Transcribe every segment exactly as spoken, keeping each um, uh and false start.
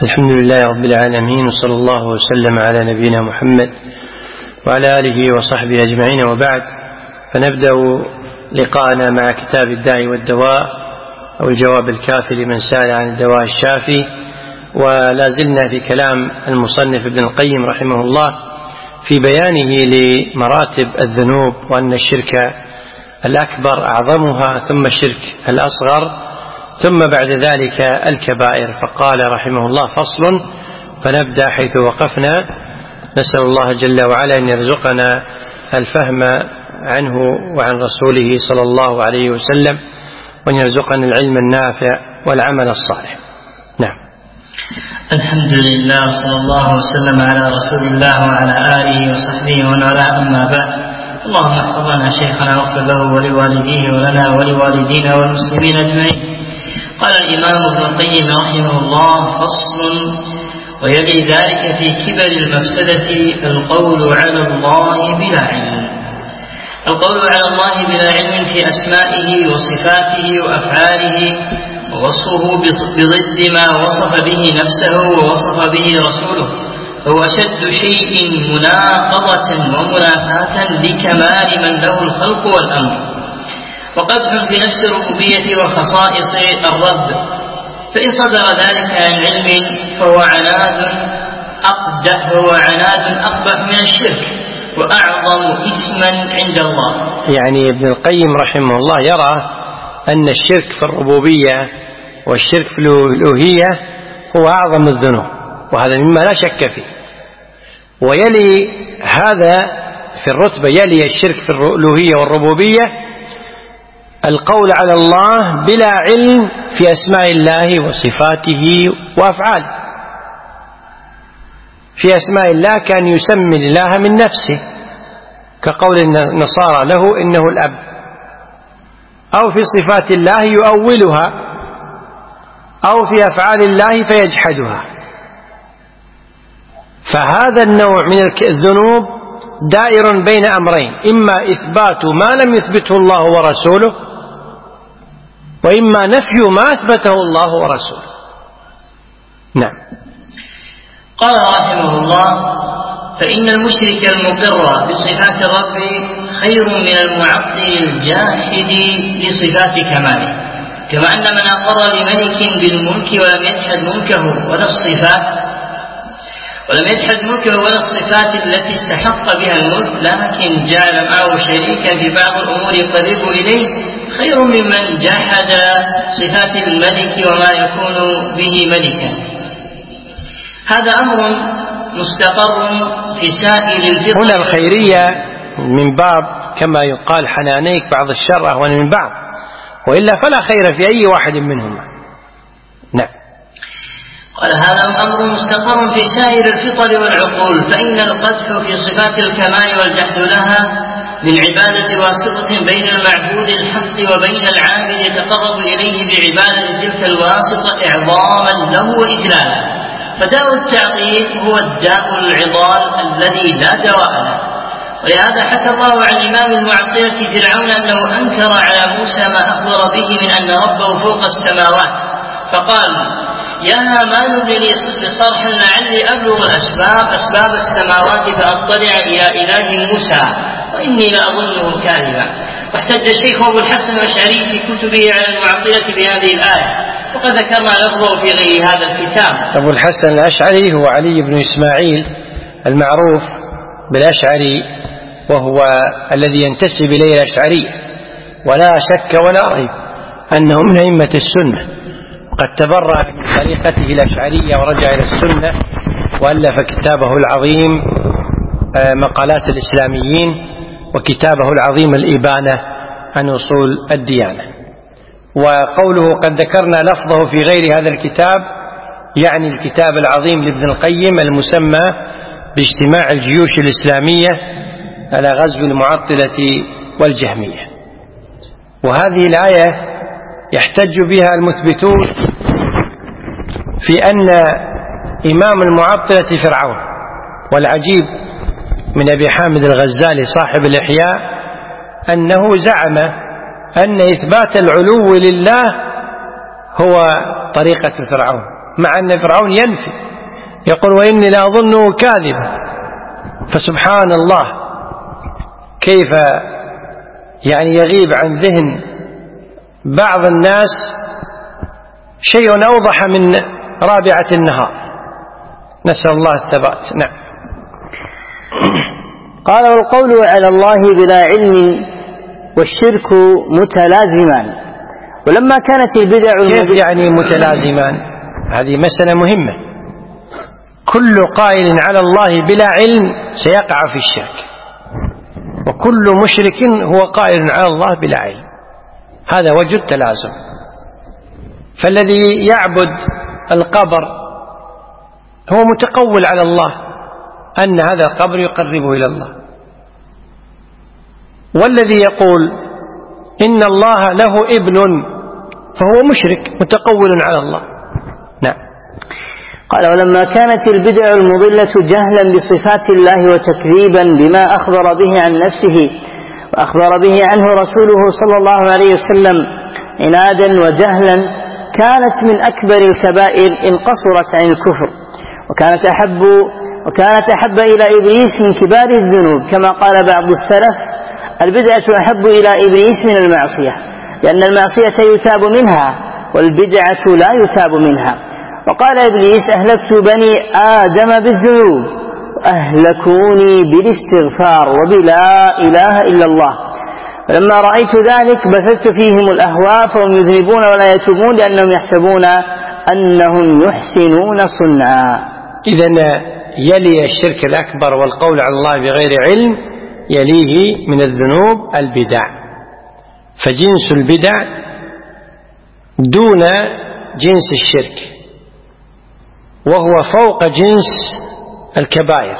الحمد لله رب العالمين، وصلى الله وسلم على نبينا محمد وعلى آله وصحبه أجمعين، وبعد. فنبدأ لقاءنا مع كتاب الداء والدواء أو الجواب الكافي لمن سأل عن الدواء الشافي، ولا زلنا في كلام المصنف ابن القيم رحمه الله في بيانه لمراتب الذنوب، وأن الشرك الأكبر أعظمها، ثم الشرك الأصغر، ثم بعد ذلك الكبائر. فقال رحمه الله: فصل. فنبدأ حيث وقفنا. نسأل الله جل وعلا أن يرزقنا الفهم عنه وعن رسوله صلى الله عليه وسلم، وأن يرزقنا العلم النافع والعمل الصالح. نعم. الحمد لله، صلى الله وسلم على رسول الله وعلى آله وصحبه ومن والاه، أما بعد. اللهم احفظ لنا شيخنا واغفر له ولوالديه ولنا ولوالدينا والمسلمين أجمعين. قال الإمام ابن القيم رحمه الله: فصل. ويلي ذلك في كبر المفسدة القول على الله بلا علم. القول على الله بلا علم في أسمائه وصفاته وأفعاله، ووصفه بضد ما وصف به نفسه ووصف به رسوله، هو أشد شيء مناقضة ومنافاة لكمال من له الخلق والأمر، وقدح في نفس الربوبية وخصائص الرب. فإن صدر ذلك عن علم فهو عناد أقدح هو عناد أقبح من الشرك وأعظم إثما عند الله. يعني ابن القيم رحمه الله يرى أن الشرك في الربوبية والشرك في الألوهية هو أعظم الذنوب، وهذا مما لا شك فيه. ويلي هذا في الرتبة، يلي الشرك في الألوهية والربوبية القول على الله بلا علم في أسماء الله وصفاته وأفعاله. في أسماء الله كان يسمي الله من نفسه، كقول النصارى له إنه الأب، أو في صفات الله يؤولها، أو في أفعال الله فيجحدها. فهذا النوع من الذنوب دائر بين أمرين: إما إثبات ما لم يثبته الله ورسوله، وإما نفي ما أثبته الله ورسوله. نعم. قال رحمه الله: فإن المشرك المقر بصفات الرب خير من المعطل الجاحد لصفات كماله، كما أن من أقر لملك بالملك ولم يجحد ملكه ولا الصفات ولم يجحد ملكه ولا الصفات التي استحق بها الملك، لكن جعل معه شريكا في بعض الأمور يقرب إليه، خير ممن جحد صفات الملك وما يكون به ملكا. هذا أمر مستقر في سائر الفطر. هنا الخيرية من باب كما يقال حنانيك بعض الشر أهون من بعض، وإلا فلا خير في أي واحد منهما. نعم. قال: هذا أمر مستقر في سائر الفطر والعقول، فإن القدح في صفات الكمال والجحد لها للعبادة واسطة بين المعبود الحق وبين العابد يتقرب إليه بعبادة تلك الواسطة إعظاما له وإجلالا. فداء التعطيل هو الداء العضال الذي لا دواء له. ولهذا حكى الله عن إمام المعطلة فرعون أنه أنكر على موسى ما أخبر به من أن ربه فوق السماوات، فقال: يا هامان ابن لي بصرح لعلي أبلغ الأسباب أسباب السماوات فأطلع إلى إله موسى وإني لأظنه كاذبا. واحتج الشيخ أبو الحسن الأشعري في كتبه على المعطلة بهذه الآية، وقد ذكرنا لفظه في غير هذا الكتاب. أبو الحسن الأشعري هو علي بن إسماعيل المعروف بالأشعري، وهو الذي ينتسب إليه الأشعرية، ولا شك ولا ريب أنه من أئمة السنة، وقد تبرأ من طريقته الأشعرية ورجع إلى السنة، وألف كتابه العظيم مقالات الإسلاميين، وكتابه العظيم الإبانة عن أصول الديانة. وقوله قد ذكرنا لفظه في غير هذا الكتاب يعني الكتاب العظيم لابن القيم المسمى باجتماع الجيوش الإسلامية على غزو المعطلة والجهمية. وهذه الآية يحتج بها المثبتون في أن إمام المعطلة فرعون. والعجيب من أبي حامد الغزالي صاحب الإحياء أنه زعم أن إثبات العلو لله هو طريقة فرعون، مع أن فرعون ينفي يقول وإني لأظنه كاذبا. فسبحان الله كيف يعني يغيب عن ذهن بعض الناس شيء أوضح من رابعة النهار. نسأل الله الثبات. نعم. قال والقول على الله بلا علم والشرك متلازمان. ولما كانت البدع كيف يعني متلازمان؟ هذه مسألة مهمة. كل قائل على الله بلا علم سيقع في الشرك، وكل مشرك هو قائل على الله بلا علم. هذا وجه التلازم. فالذي يعبد القبر هو متقول على الله أن هذا القبر يقربه إلى الله، والذي يقول إن الله له ابن فهو مشرك متقول على الله. نعم. قال ولما كانت البدع المضلة جهلا بصفات الله وتكذيبا بما أخبر به عن نفسه وأخبر به عنه رسوله صلى الله عليه وسلم عنادا وجهلا كانت من أكبر الكبائر إن قصرت عن الكفر، وكانت أحب, وكانت أحب إلى إبليس من كبار الذنوب، كما قال بعض السلف البدعة أحب إلى إبليس من المعصية، لأن المعصية يتاب منها والبدعة لا يتاب منها. وقال إبليس أهلكت بني آدم بالذنوب أهلكوني بالاستغفار وبلا إله إلا الله. فلما رأيت ذلك بثت فيهم الأهواء فهم يذنبون ولا يتوبون لأنهم يحسبون أنهم يحسنون صنعا. إذن يلي الشرك الأكبر والقول على الله بغير علم يليه من الذنوب البدع، فجنس البدع دون جنس الشرك، وهو فوق جنس الكبائر.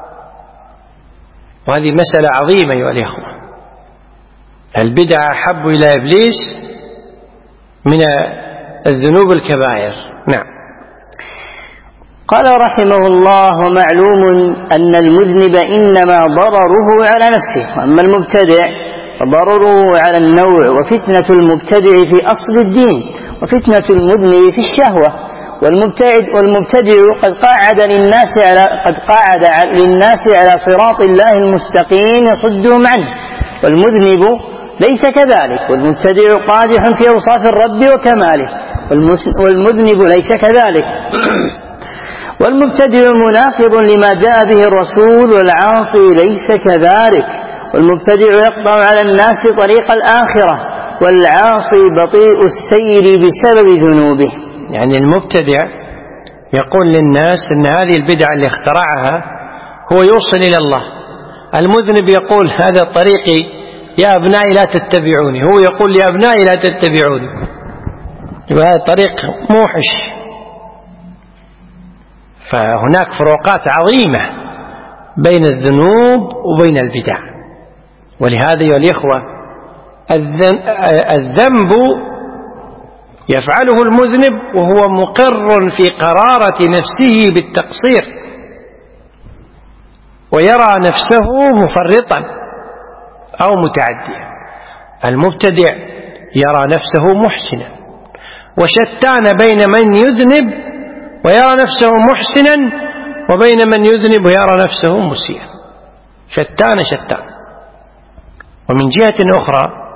وهذه مسألة عظيمة أيها الإخوة. البدع أحب إلى إبليس من الذنوب الكبائر. نعم. قال رحمه الله ومعلوم أن المذنب إنما ضرره على نفسه، وأما المبتدع فضرره على النوع، وفتنة المبتدع في أصل الدين وفتنة المذنب في الشهوة. والمبتعد والمبتدع قد قاعد للناس على قد قاعد للناس على صراط الله المستقيم يصدهم عنه، والمذنب ليس كذلك، والمبتدع قادح في أوصاف الرب وكماله، والمذنب ليس كذلك. والمبتدع مناقض لما جاء به الرسول، والعاصي ليس كذلك. والمبتدع يقطع على الناس طريق الآخرة، والعاصي بطيء السير بسبب ذنوبه. يعني المبتدع يقول للناس أن هذه البدعة اللي اخترعها هو يوصل إلى الله. المذنب يقول هذا طريقي يا أبنائي لا تتبعوني، هو يقول يا أبنائي لا تتبعوني، وهذا طريق موحش. فهناك فروقات عظيمة بين الذنوب وبين البدع. ولهذا يا الإخوة الذنب يفعله المذنب وهو مقر في قرارة نفسه بالتقصير، ويرى نفسه مفرطا أو متعديا. المبتدع يرى نفسه محسنا، وشتان بين من يذنب ويرى نفسه محسنا وبين من يذنب ويرى نفسه مسيئا. شتان شتان. ومن جهة أخرى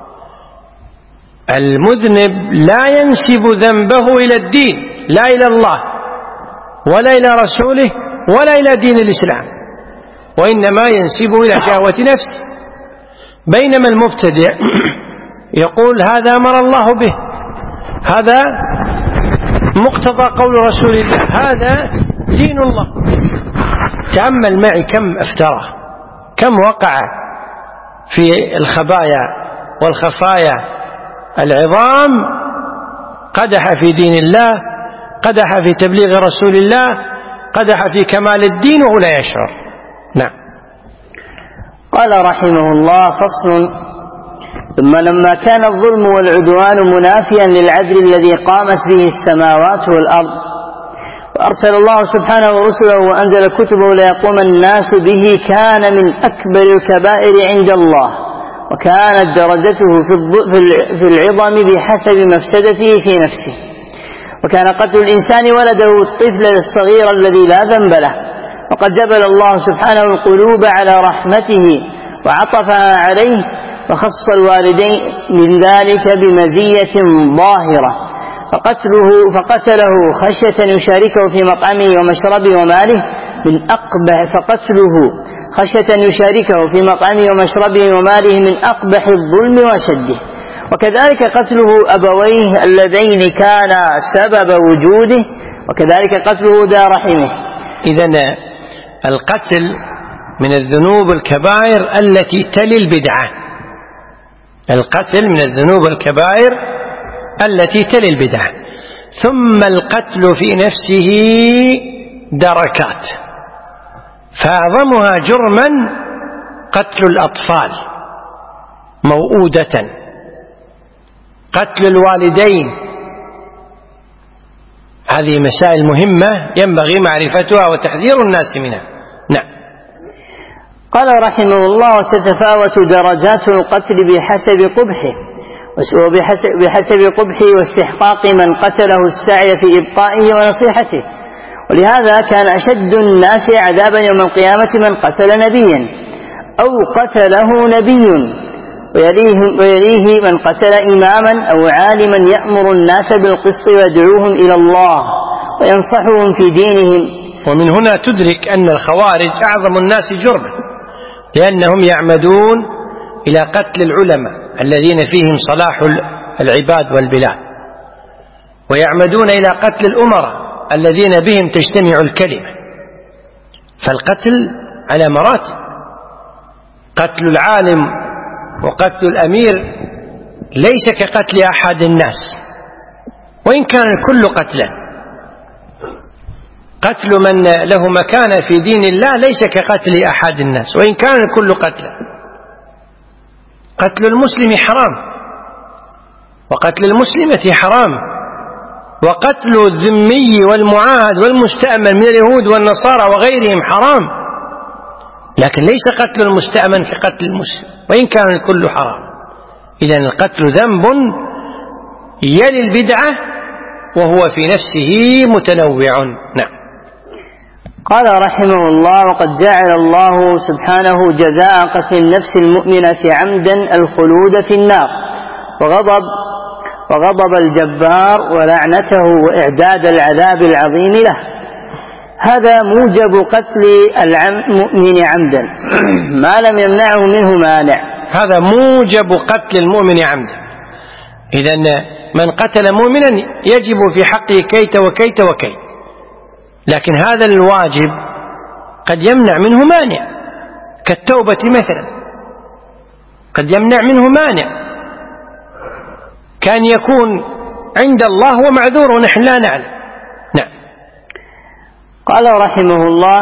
المذنب لا ينسب ذنبه إلى الدين، لا إلى الله ولا إلى رسوله ولا إلى دين الإسلام، وإنما ينسبه إلى شهوة نفسه. بينما المبتدع يقول هذا أمر الله به، هذا مقتضى قول رسول الله، هذا دين الله. تأمل معي كم افترى، كم وقع في الخبايا والخفايا العظام، قدح في دين الله، قدح في تبليغ رسول الله، قدح في كمال الدين وهو لا يشعر. نعم. قال رحمه الله فصل. ثم لما كان الظلم والعدوان منافيا للعدل الذي قامت به السماوات والأرض، وأرسل الله سبحانه رسله وأنزل كتبه ليقوم الناس به، كان من أكبر الكبائر عند الله، وكانت درجته في العظم بحسب مفسدته في نفسه. وكان قتل الإنسان ولده الطفل الصغير الذي لا ذنب له. وقد جبل الله سبحانه القلوب على رحمته وعطفها عليه، وخص الوالدين من ذلك بمزية ظاهرة، فقتله, فقتله خشية يشاركه في مطعمه ومشربه وماله من أقبح فقتله خشية يشاركه في مطعمه ومشربه وماله من أقبح الظلم وشده. وكذلك قتله أبويه اللذين كانا سبب وجوده، وكذلك قتله ذا رحمه. إذن القتل من الذنوب الكبائر التي تلي البدعة. القتل من الذنوب الكبائر التي تلي البدعة. ثم القتل في نفسه دركات، فأعظمها جرما قتل الأطفال موؤودة، قتل الوالدين. هذه مسائل مهمة ينبغي معرفتها وتحذير الناس منها. نعم. قال رحمه الله: وتتفاوت درجات القتل بحسب قبحه وبحسب قبحه واستحقاق من قتله السعي في إبقائه ونصيحته. ولهذا كان أشد الناس عذابا يوم القيامة من قتل نبيا أو قتله نبي، ويليه, ويليه من قتل إماما أو عالما يأمر الناس بالقسط ويدعوهم إلى الله وينصحهم في دينهم. ومن هنا تدرك أن الخوارج أعظم الناس جرما، لأنهم يعمدون إلى قتل العلماء الذين فيهم صلاح العباد والبلاد، ويعمدون إلى قتل الأمراء الذين بهم تجتمع الكلمة. فالقتل على مراتب، قتل العالم وقتل الأمير ليس كقتل أحد الناس وإن كان الكل قتلا. قتل من له مكانة في دين الله ليس كقتل أحد الناس وإن كان الكل قتلا. قتل المسلم حرام، وقتل المسلمة حرام، وقتل الذمي والمعاهد والمستأمن من اليهود والنصارى وغيرهم حرام، لكن ليس قتل المستأمن كقتل المسلم وإن كان الكل حرام. إذن القتل ذنب يلي البدعة وهو في نفسه متنوع. نعم. قال رحمه الله: وقد جعل الله سبحانه جزاء قتل النفس المؤمنة عمدا الخلود في النار وغضب وغضب الجبار ولعنته وإعداد العذاب العظيم له. هذا موجب قتل المؤمن عمدا ما لم يمنعه منه مانع. هذا موجب قتل المؤمن عمدا. إذن من قتل مؤمنا يجب في حقه كيت وكيت وكيت، لكن هذا الواجب قد يمنع منه مانع كالتوبة مثلا، قد يمنع منه مانع، كان يكون عند الله ومعذور ونحن لا نعلم. نعم. قال رحمه الله: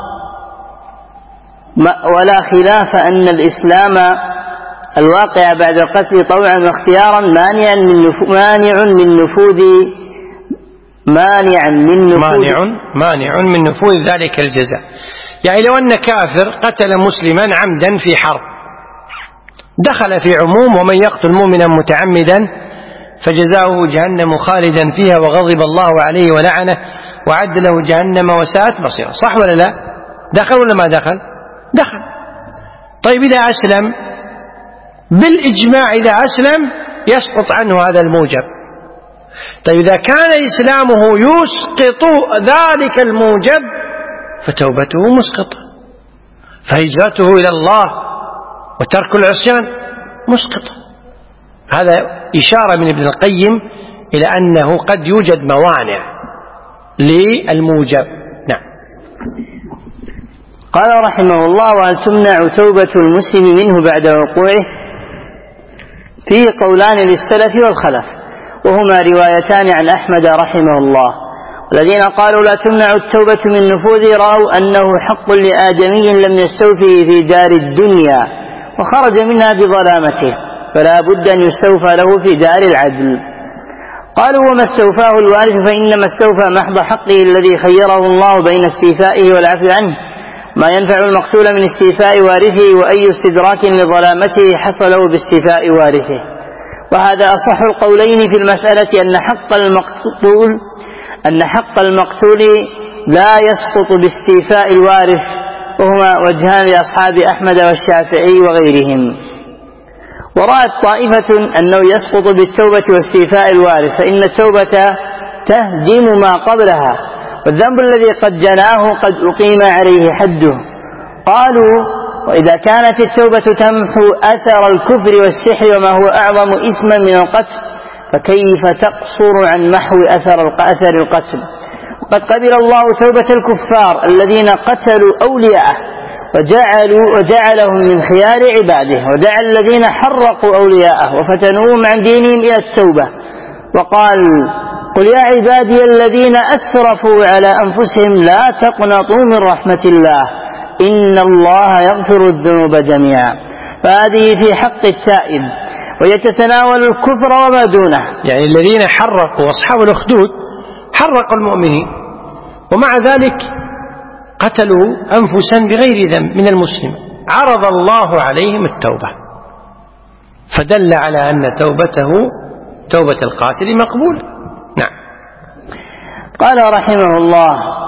ولا خلاف أن الإسلام الواقع بعد القتل طوعا واختيارا مانع من مانع من نفوذ مانع من نفوذ مانع مانع من نفوذ ذلك الجزاء. يعني لو أن كافر قتل مسلما عمدا في حرب دخل في عموم ومن يقتل مؤمنا متعمدا فجزاؤه جهنم خالدا فيها وغضب الله عليه ولعنه وعد له جهنم وساءت مصيرا. صح ولا لا؟ دخل ولا ما دخل؟ دخل. طيب إذا أسلم بالإجماع، إذا أسلم يسقط عنه هذا الموجب. طيب إذا كان إسلامه يسقط ذلك الموجب فتوبته مسقطة، فهجرته إلى الله وترك العصيان مسقطة. هذا إشارة من ابن القيم إلى أنه قد يوجد موانع للموجب. نعم. قال رحمه الله: وهل تمنع توبة المسلم منه بعد وقوعه؟ فيه قولان للسلف والخلف، وهما روايتان عن أحمد رحمه الله. والذين قالوا لا تمنع التوبة من نفوذ رأوا أنه حق لآدمي لم يستوفه في دار الدنيا وخرج منها بظلامته، فلا بد أن يستوفى له في دار العدل. قالوا: وما استوفاه الوارث فإنما استوفى محض حقه الذي خيره الله بين استيفائه والعفو عنه، ما ينفع المقتول من استيفاء وارثه، وأي استدراك لظلامته حصله باستيفاء وارثه. وهذا أصح القولين في المسألة، أن حق المقتول أن حق المقتول لا يسقط باستيفاء الوارث، وهما وجهان لأصحاب أحمد والشافعي وغيرهم. ورأت طائفة أنه يسقط بالتوبة واستيفاء الوارث، فإن التوبة تهدم ما قبلها، والذنب الذي قد جناه قد أقيم عليه حده. قالوا: وإذا كانت التوبة تمحو أثر الكفر والسحر وما هو أعظم إثما من القتل، فكيف تقصر عن محو أثر أثر القتل؟ وقد قبل الله توبة الكفار الذين قتلوا أولياءه وجعلوا وجعلهم من خيار عباده، وجعل الذين حرقوا أولياءه وفتنوهم عن دينهم إلى التوبة، وقال: قل يا عبادي الذين أسرفوا على أنفسهم لا تقنطوا من رحمة الله إن الله يغفر الذنوب جميعا. فهذه في حق التائب، ويتناول الكفر وما دونه. يعني الذين حرقوا أصحاب الأخدود حرقوا المؤمنين، ومع ذلك قتلوا أنفسا بغير ذنب من المسلم، عرض الله عليهم التوبة، فدل على أن توبته توبة القاتل مقبولة. نعم. قال رحمه الله: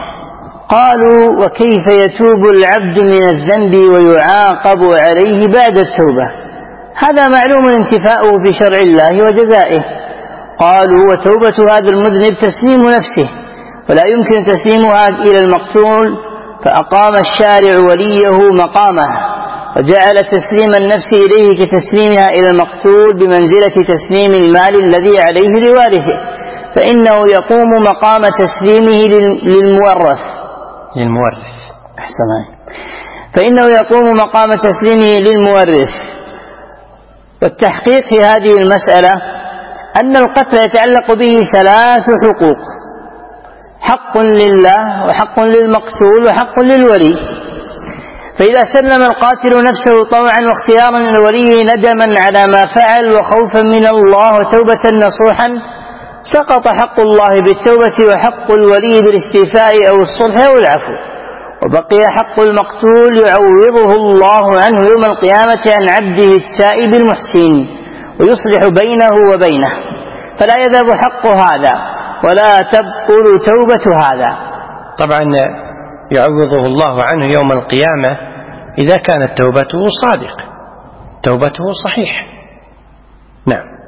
قالوا: وكيف يتوب العبد من الذنب ويعاقب عليه بعد التوبة؟ هذا معلوم انتفاؤه بشرع الله وجزائه. قالوا: وتوبة هذا المذنب تسليم نفسه، ولا يمكن تسليمها إلى المقتول، فأقام الشارع وليه مقامه، وجعل تسليم النفس إليه كتسليمها إلى المقتول بمنزلة تسليم المال الذي عليه لوارثه، فإنه يقوم مقام تسليمه للمورث للمورث أحسن فإنه يقوم مقام تسليمه للمورث. والتحقيق في هذه المسألة أن القتل يتعلق به ثلاث حقوق: حق لله، وحق للمقتول، وحق للولي. فإذا سلم القاتل نفسه طوعا واختيارا للولي ندما على ما فعل وخوفا من الله وتوبة نصوحا، سقط حق الله بالتوبة وحق الولي بالاستيفاء أو الصلح أو العفو، وبقي حق المقتول يعوضه الله عنه يوم القيامة عن عبده التائب المحسن ويصلح بينه وبينه، فلا يذهب حق هذا ولا تبطل توبة هذا. طبعا يعوضه الله عنه يوم القيامة إذا كانت توبته صادقة، توبته صحيحة. نعم.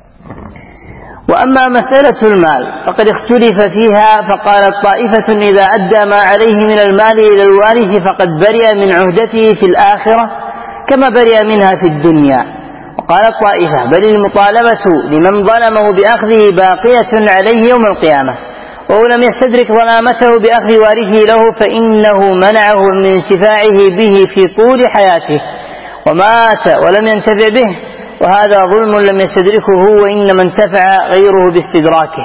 وأما مسألة المال فقد اختلف فيها، فقالت طائفة: إذا أدى ما عليه من المال إلى الوارث فقد برئ من عهدته في الآخرة كما برئ منها في الدنيا. وقالت طائفة: بل المطالبة لمن ظلمه بأخذه باقية عليه يوم القيامة، وهو لم يستدرك ظلامته بأخذ وارثه له، فإنه منعه من انتفاعه به في طول حياته ومات ولم ينتفع به، وهذا ظلم لم يستدركه هو، وإنما انتفع غيره باستدراكه.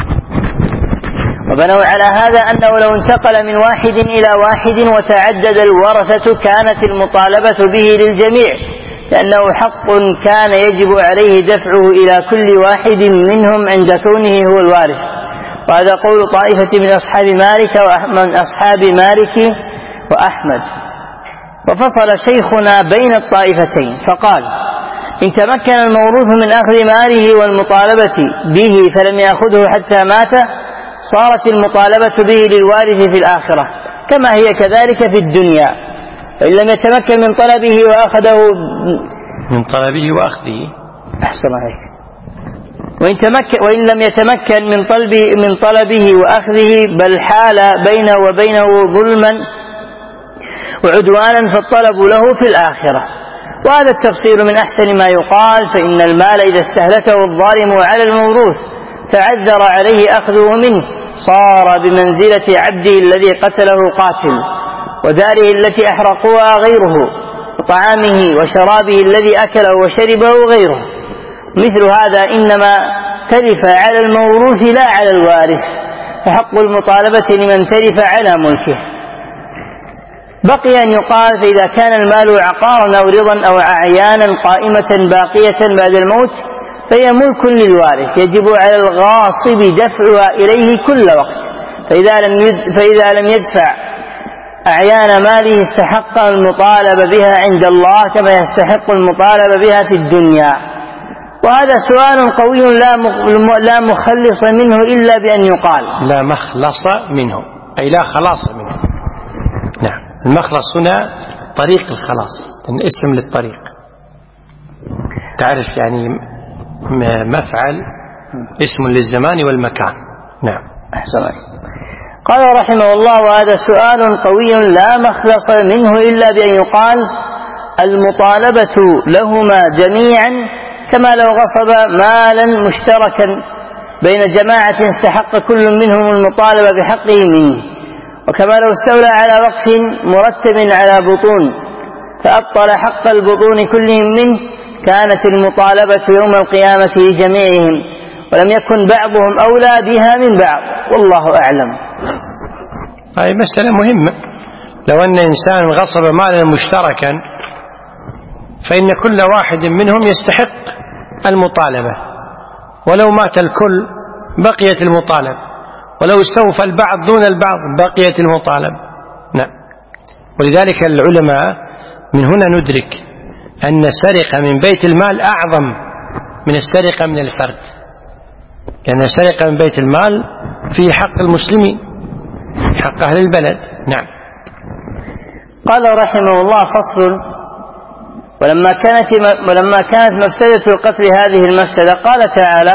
وبنوا على هذا أنه لو انتقل من واحد إلى واحد وتعدد الورثة كانت المطالبة به للجميع، لأنه حق كان يجب عليه دفعه إلى كل واحد منهم عند كونه هو الوارث. وهذا قول طائفة من أصحاب مالك ومن أصحاب مالك وأحمد. وفصل شيخنا بين الطائفتين فقال: إن تمكن الموروث من أخذ ماله والمطالبة به فلم يأخذه حتى مات، صارت المطالبة به للوارث في الآخرة كما هي كذلك في الدنيا. وإن لم يتمكن من طلبه وأخذه من طلبه وأخذه أحسن عليك وإن, تمكن وإن لم يتمكن من طلبه, من طلبه وأخذه بل حال بينه وبينه ظلما وعدوانا فالطلب له في الآخرة. وهذا التفصيل من أحسن ما يقال، فإن المال إذا استهلكه الظالم على الموروث تعذر عليه أخذه منه صار بمنزلة عبده الذي قتله قاتل، وداره التي أحرقوها غيره، وطعامه وشرابه الذي أكله وشربه غيره. مثل هذا إنما تلف على الموروث لا على الوارث، فحق المطالبة لمن تلف على ملكه. بقي أن يقال: فإذا كان المال عقارا أو رضا أو أعيانا قائمة باقية بعد الموت فهي ملك للوارث، يجب على الغاصب دفعها إليه كل وقت، فإذا لم فإذا لم يدفع أعيان ماله استحق المطالب بها عند الله كما يستحق المطالب بها في الدنيا. وهذا سؤال قوي لا مخلص منه إلا بأن يقال. لا مخلص منه أي لا خلاص منه. نعم، المخلص هنا طريق الخلاص، اسم للطريق. تعرف يعني مفعل اسم للزمان والمكان. نعم. أحسن. قال رحمه الله: وهذا سؤال قوي لا مخلص منه إلا بأن يقال المطالبة لهما جميعا كما لو غصب مالا مشتركا بين جماعة استحق كل منهم المطالبة بحقه منه، وكما لو استولى على وقف مرتب على بطون فأبطل حق البطون كلهم منه كانت المطالبة يوم القيامة لجميعهم، ولم يكن بعضهم أولى بها من بعض، والله أعلم. هذه مسألة مهمة. لو أن إنسان غصب مالا مشتركا فإن كل واحد منهم يستحق المطالبة، ولو مات الكل بقيت المطالبة، ولو استوفى البعض دون البعض بقيت المطالبة. نعم. ولذلك العلماء من هنا ندرك أن السرقة من بيت المال أعظم من السرقة من الفرد، لأن يعني السرقة من بيت المال في حق المسلمين، في حق أهل البلد. نعم. قال رحمه الله: فصل. ولما كانت ولما كانت مفسدة القتل هذه المفسدة قال تعالى: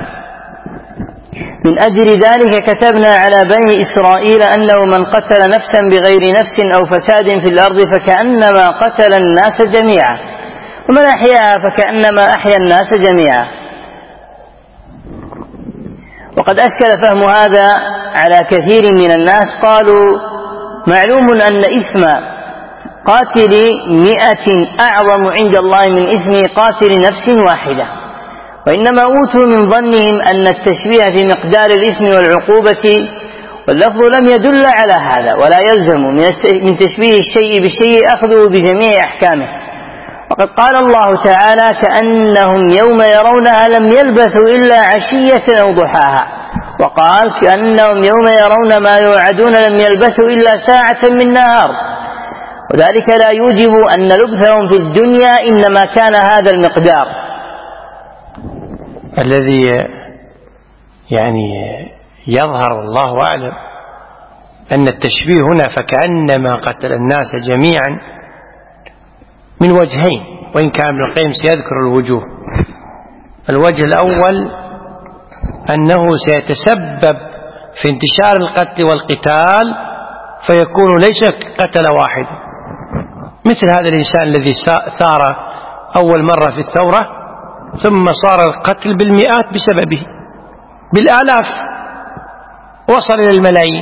من أجل ذلك كتبنا على بني إسرائيل أنه من قتل نفسا بغير نفس أو فساد في الأرض فكأنما قتل الناس جميعا، ومن أحياها فكأنما أحيا الناس جميعا. وقد أشكل فهم هذا على كثير من الناس، قالوا: معلوم أن إثم قاتل مئة أعظم عند الله من إثم قاتل نفس واحدة، وإنما أوتوا من ظنهم أن التشبيه في مقدار الإثم والعقوبة، واللفظ لم يدل على هذا، ولا يلزم من تشبيه الشيء بالشيء أخذه بجميع أحكامه. وقد قال الله تعالى: كأنهم يوم يرونها لم يلبثوا إلا عشية أو ضحاها، وقال: كأنهم يوم يرون ما يوعدون لم يلبثوا إلا ساعة من نهار، وذلك لا يوجب أن لبثهم في الدنيا إنما كان هذا المقدار الذي يعني يظهر والله أعلم أن التشبيه هنا فكأنما قتل الناس جميعا من وجهين، وإن كان ابن القيم سيذكر الوجوه. الوجه الأول أنه سيتسبب في انتشار القتل والقتال، فيكون ليس قتل واحد، مثل هذا الإنسان الذي ثار أول مرة في الثورة ثم صار القتل بالمئات بسببه، بالآلاف وصل إلى الملايين.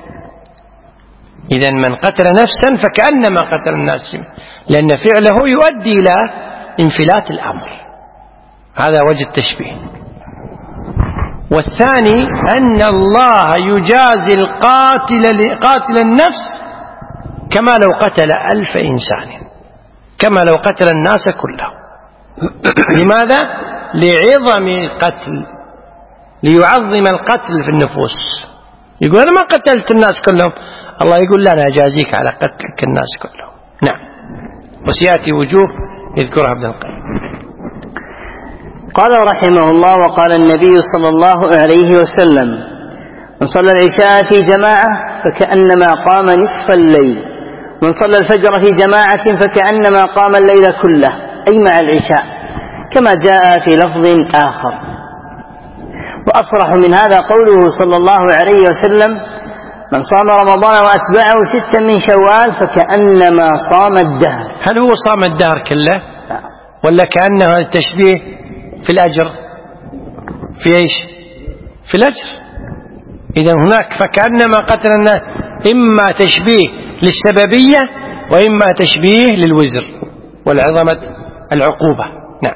إذن من قتل نفسا فكأنما قتل الناس، لأن فعله يؤدي إلى انفلات الأمر. هذا وجه التشبيه. والثاني أن الله يجازي القاتل قاتل النفس كما لو قتل ألف إنسان، كما لو قتل الناس كلهم. لماذا؟ لعظم القتل، ليعظم القتل في النفوس. يقول أنا ما قتلت الناس كلهم، الله يقول لا، أنا أجازيك على قتلك الناس كلهم. نعم. وسيأتي وجوه يذكرها ابن القيم. قال رحمه الله: وقال النبي صلى الله عليه وسلم: من صلى العشاء في جماعة فكأنما قام نصف الليل، من صلى الفجر في جماعة فكأنما قام الليل كله، أي مع العشاء، كما جاء في لفظ آخر. وأصرح من هذا قوله صلى الله عليه وسلم: من صام رمضان وأتبعه ستا من شوال فكأنما صام الدهر. هل هو صام الدهر كله ولا كأنه التشبيه في الأجر؟ في إيش؟ في الأجر. إذا هناك فكأنما قتل الناس إما تشبيه للسببية وإما تشبيه للوزر والعظمة العقوبة. نعم.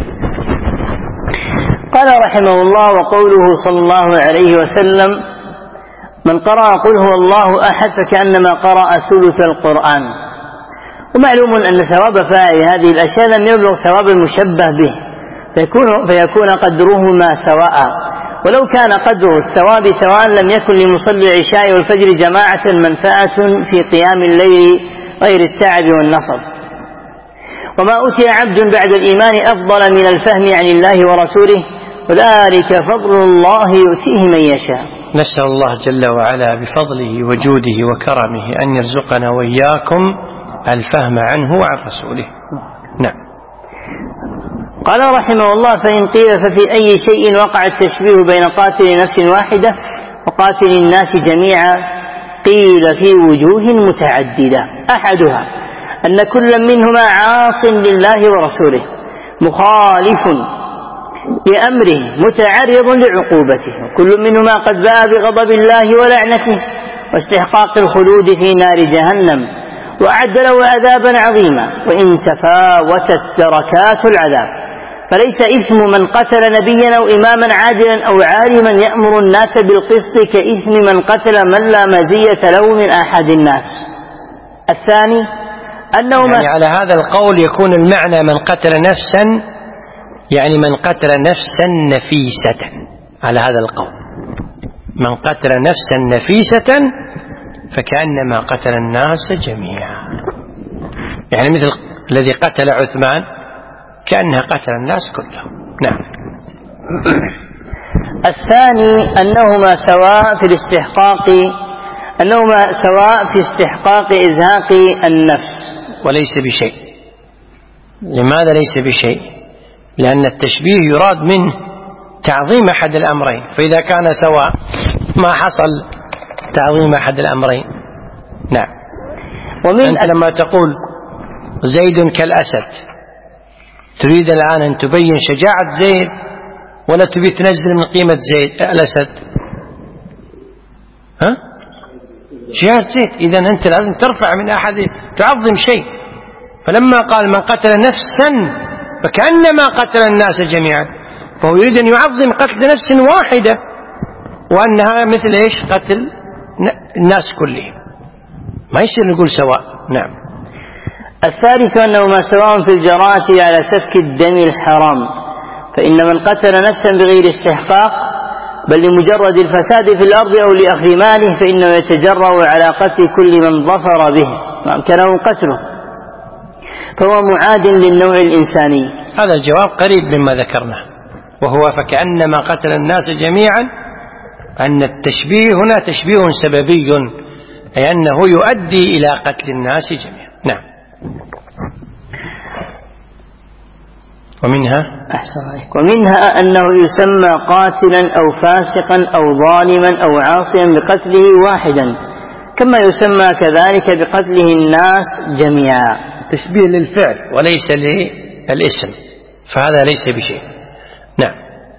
قال رحمه الله: وقوله صلى الله عليه وسلم: من قرأ قل هو الله أحد فكأنما قرأ ثلث القرآن. ومعلوم أن ثواب فاعل هذه الأشياء لم يبلغ ثواب المشبه به، فيكون, فيكون قدرهما سواء، ولو كان قدر الثواب سواء لم يكن لمصلي العشاء والفجر جماعة منفعة في قيام الليل غير التعب والنصب. وما أوتي عبد بعد الإيمان أفضل من الفهم عن الله ورسوله وذلك فضل الله يؤتيه من يشاء. نسأل الله جل وعلا بفضله وجوده وكرمه أن يرزقنا وإياكم الفهم عنه وعن رسوله. نعم. قال رحمه الله: فإن قيل ففي أي شيء وقع التشبيه بين قاتل نفس واحدة وقاتل الناس جميعا؟ قيل في وجوه متعددة. أحدها أن كل منهما عاص لله ورسوله مخالف بأمره متعرض لعقوبته، وكل منهما قد باء بغضب الله ولعنته واستحقاق الخلود في نار جهنم وأعد له عذابا عظيما، وإن تفاوتت دركات العذاب فليس إثم من قتل نبيا أو إماما عادلا أو عالما يأمر الناس بالقسط كإثم من قتل من لا مزية له من أحد الناس. الثاني أنه يعني على هذا القول يكون المعنى من قتل نفسا، يعني من قتل نفسا نفيسة، على هذا القول من قتل نفسا نفيسة فكأنما قتل الناس جميعا، يعني مثل الذي قتل عثمان كأنها قتل الناس كلهم. نعم. الثاني أنهما سواء في الاستحقاق أنهما سواء في استحقاق إزهاق النفس وليس بشيء. لماذا ليس بشيء؟ لأن التشبيه يراد منه تعظيم أحد الأمرين، فإذا كان سواء ما حصل تعظيم أحد الأمرين. نعم. ومن أنت لما تقول زيد كالأسد تريد الآن أن تبين شجاعة زيد ولا تبي تنزل من قيمة زيد الأسد؟ ها؟ شجاعة زيد. إذن أنت لازم ترفع من أحد، تعظم شيء. فلما قال من قتل نفسا فكأنما قتل الناس جميعا، فهو يريد أن يعظم قتل نفس واحدة وأنها مثل إيش؟ قتل الناس كلهم، ما يصير نقول سواء. نعم. الثالث أنهما سواء في الجراءة على سفك الدم الحرام، فإن من قتل نفسا بغير استحقاق بل لمجرد الفساد في الأرض أو لأخذ ماله فإنه يتجرأ على قتل كل من ظفر به وأمكنه قتله، فهو معاد للنوع الإنساني. هذا الجواب قريب مما ذكرنا، وهو فكأنما قتل الناس جميعا، أن التشبيه هنا تشبيه سببي، أي أنه يؤدي إلى قتل الناس جميعا. نعم. ومنها ومنها أنه يسمى قاتلا أو فاسقا أو ظالما أو عاصيا بقتله واحدا، كما يسمى كذلك بقتله الناس جميعا. تشبيه للفعل وليس للاسم، فهذا ليس بشيء. نعم.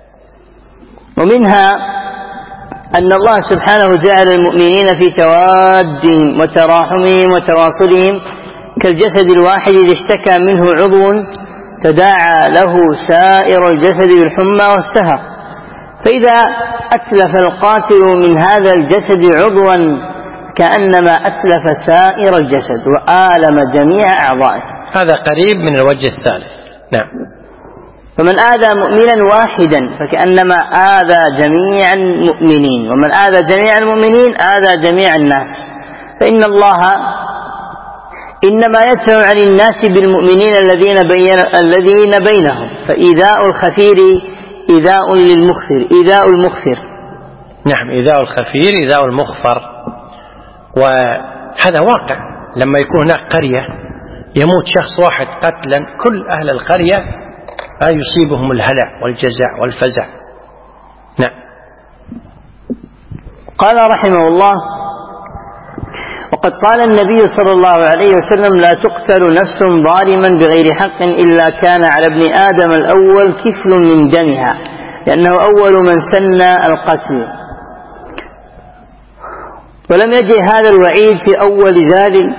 ومنها أن الله سبحانه جعل المؤمنين في توادهم وتراحمهم وتواصلهم كالجسد الواحد إذا اشتكى منه عضو تداعى له سائر الجسد بالحمى والسهر، فإذا أتلف القاتل من هذا الجسد عضوا كأنما أتلف سائر الجسد وآلم جميع أعضائه. هذا قريب من الوجه الثالث. نعم. فمن آذى مؤمنا واحدا فكأنما آذى جميع المؤمنين، ومن آذى جميع المؤمنين آذى جميع الناس، فإن الله إنما يدفع عن الناس بالمؤمنين الذين, بين الذين بينهم، فإيذاء الخفير إيذاء للمخفر إيذاء المخفر. نعم. إيذاء الخفير إيذاء المخفر، وهذا واقع. لما يكون هناك قرية يموت شخص واحد قتلا كل أهل القرية يصيبهم الهلع والجزع والفزع. نعم. قال رحمه الله: وقد قال النبي صلى الله عليه وسلم: لا تقتل نفس ظالما بغير حق إلا كان على ابن آدم الأول كفل من دمها، لأنه أول من سن القتل. ولم يجئ هذا الوعيد في أول زال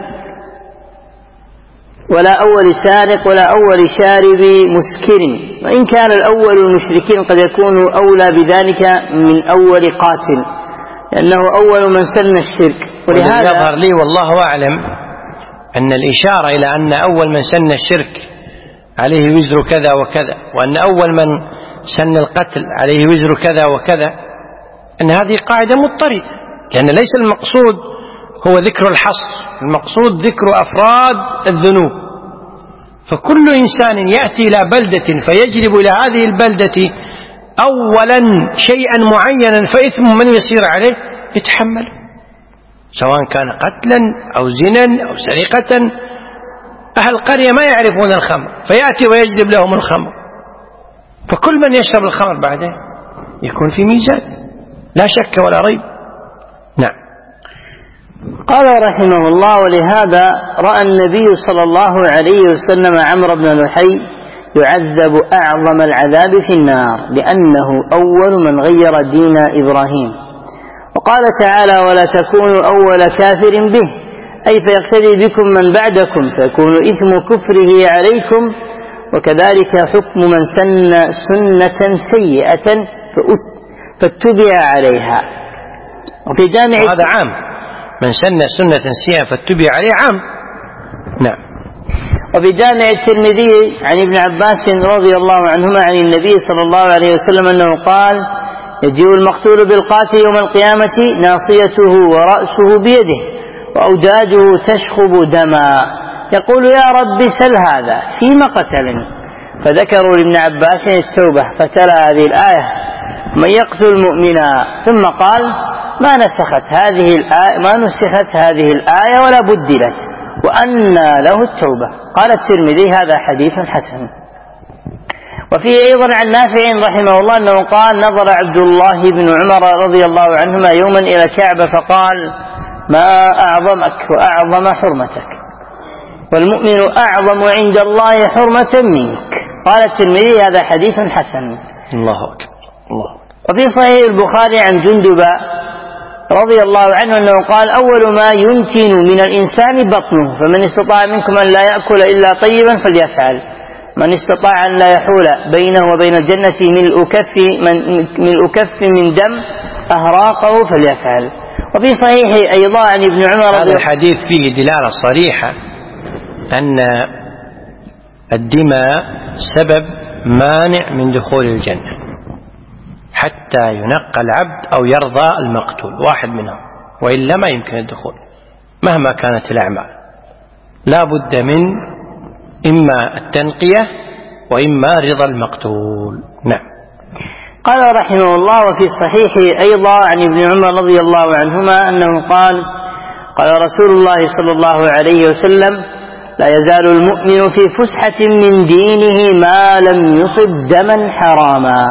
ولا أول سارق ولا أول شارب مسكر، وإن كان الأول المشركين قد يكون أولى بذلك من أول قاتل، لأنه أول من سن الشرك. ولهذا يظهر لي والله أعلم أن الإشارة إلى أن أول من سن الشرك عليه وزر كذا وكذا، وأن أول من سن القتل عليه وزر كذا وكذا، أن هذه قاعدة مضطردة، لأن ليس المقصود هو ذكر الحصر، المقصود ذكر أفراد الذنوب، فكل إنسان يأتي إلى بلدة فيجلب إلى هذه البلدة أولا شيئا معينا فإثم من يصير عليه يتحمل، سواء كان قتلا أو زنا أو سرقة. أهل القرية ما يعرفون الخمر فيأتي ويجلب لهم الخمر، فكل من يشرب الخمر بعدين يكون في ميزان لا شك ولا ريب. نعم. قال رحمه الله: ولهذا رأى النبي صلى الله عليه وسلم عمرو بن لحي يعذب أعظم العذاب في النار لأنه أول من غير دين إبراهيم. وقال تعالى: ولا تكونوا أول كافر به، أي فيقتدي بكم من بعدكم فيكون إثم كفره عليكم، وكذلك حكم من سن سنة سيئة فاتبع عليها. وفي جامع هذا عام، من سن سنة سيئة فاتبع عليه عام. نعم. وفي جامع الترمذي عن ابن عباس رضي الله عنهما عن النبي صلى الله عليه وسلم أنه قال: يجيء المقتول بالقاتل يوم القيامة ناصيته ورأسه بيده وأوداجه تشخب دما، يقول: يا رب سل هذا فيما قتلني، فذكروا لابن عباس التوبة فتلا هذه الآية: من يقتل مؤمنا، ثم قال: ما نسخت هذه الآية ما نسخت هذه الآية ولا بدلت، وأن له التوبة. قال الترمذي: هذا حديث حسن. وفيه أيضا عن نافع رحمه الله أنه قال: نظر عبد الله بن عمر رضي الله عنهما يوما إلى الكعبة فقال: ما أعظمك وأعظم حرمتك، والمؤمن أعظم عند الله حرمة منك. قال الترمذي: هذا حديث حسن. الله أكبر. الله. وفي صحيح البخاري عن جندب رضي الله عنه أنه قال: أول ما ينتن من الإنسان بطنه، فمن استطاع منكم أن لا يأكل إلا طيبا فليفعل، من استطاع أن لا يحول بينه وبين الجنة ملء كف من, ملء كف من دم أهراقه فليفعل. وفي صحيح أيضا عن ابن عمر هذا الحديث فيه دلالة صريحة أن الدماء سبب مانع من دخول الجنة حتى ينقى العبد أو يرضى المقتول، واحد منهم، وإلا ما يمكن الدخول مهما كانت الأعمال. لا بد من إما التنقية وإما رضا المقتول. نعم. قال رحمه الله: وفي الصحيح أيضا عن ابن عمر رضي الله عنهما أنه قال: قال رسول الله صلى الله عليه وسلم: لا يزال المؤمن في فسحة من دينه ما لم يصب دما حراما.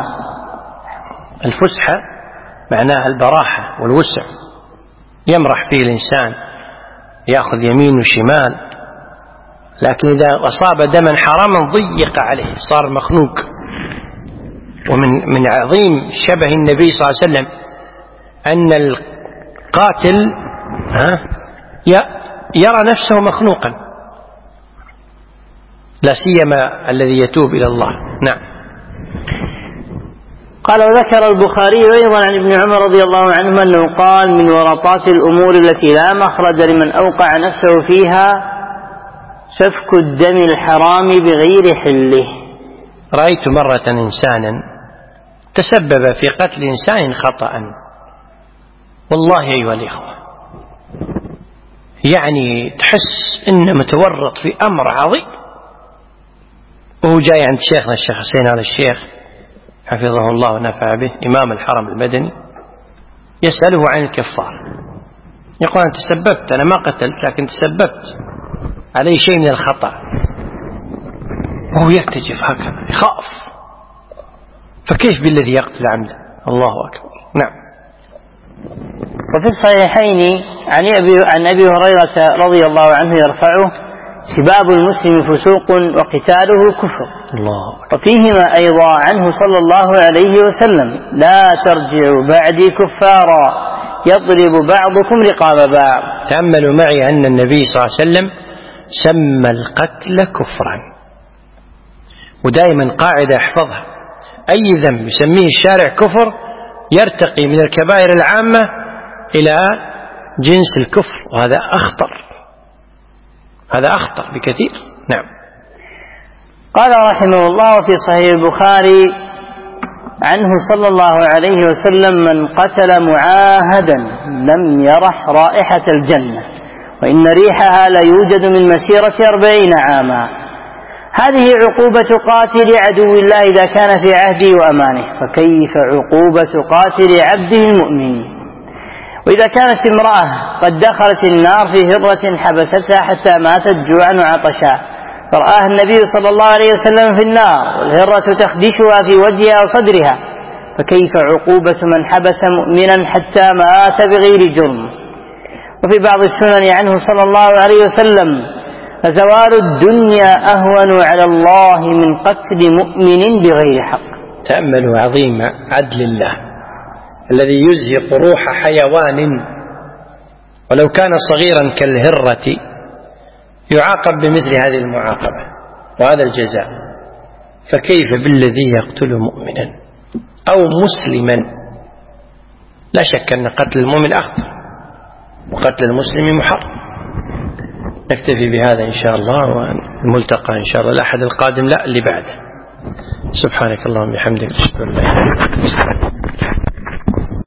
الفسحة معناها البراحة والوسع، يمرح فيه الإنسان، يأخذ يمين وشمال، لكن إذا أصاب دما حراما ضيق عليه، صار مخنوق. ومن من عظيم شبه النبي صلى الله عليه وسلم أن القاتل يرى نفسه مخنوقا، لا سيما الذي يتوب إلى الله. نعم. قال: وذكر البخاري أيضا عن ابن عمر رضي الله عنهما أنه قال: من ورطات الأمور التي لا مخرج لمن أوقع نفسه فيها سفك الدم الحرام بغير حله. رأيت مرة إنسانا تسبب في قتل إنسان خطأ، والله أيها الإخوة يعني تحس إنه متورط في أمر عظيم، وهو جاي عند شيخنا الشيخ حسين آل الشيخ حفظه الله ونفع به إمام الحرم المدني، يسأله عن الكفار، يقول: أنا تسببت، أنا ما قتلت لكن تسببت، علي شيء من الخطأ، وهو يرتجف هكذا يخاف، فكيف بالذي يقتل عمدا؟ الله أكبر. نعم. وفي الصحيحين عن أبي, عن أبي هريرة رضي الله عنه يرفعه: سباب المسلم فسوق وقتاله كفر. الله. وفيهما أيضا عنه صلى الله عليه وسلم: لا ترجعوا بعدي كفارا يضرب بعضكم رقاب بعض. تأملوا معي أن النبي صلى الله عليه وسلم سمى القتل كفرا، ودائما قاعدة احفظها: أي ذنب يسميه الشارع كفر يرتقي من الكبائر العامة إلى جنس الكفر، وهذا أخطر، هذا أخطر بكثير. نعم. قال رحمه الله: في صحيح البخاري عنه صلى الله عليه وسلم: من قتل معاهدا لم يرح رائحة الجنة، وإن ريحها لا يوجد من مسيرة أربعين عاما. هذه عقوبة قاتل عدو الله إذا كان في عهده وأمانه، فكيف عقوبة قاتل عبده المؤمن؟ وإذا كانت امرأة قد دخلت النار في هرة حبستها حتى ماتت جوعا وعطشا، فرآها النبي صلى الله عليه وسلم في النار والهرة تخدشها في وجهها وصدرها، فكيف عقوبة من حبس مؤمنا حتى مات بغير جرم؟ وفي بعض السنن عنه صلى الله عليه وسلم: فزوال الدنيا أهون على الله من قتل مؤمن بغير حق. تأملوا عظيم عدل الله الذي يزهق روح حيوان ولو كان صغيرا كالهرة يعاقب بمثل هذه المعاقبة وهذا الجزاء، فكيف بالذي يقتل مؤمنا أو مسلما؟ لا شك أن قتل المؤمن أخطر وقتل المسلم محرم. نكتفي بهذا إن شاء الله، والملتقى إن شاء الله الأحد القادم لا اللي بعده. سبحانك اللهم وبحمدك، أشهد أن لا إله إلا أنت.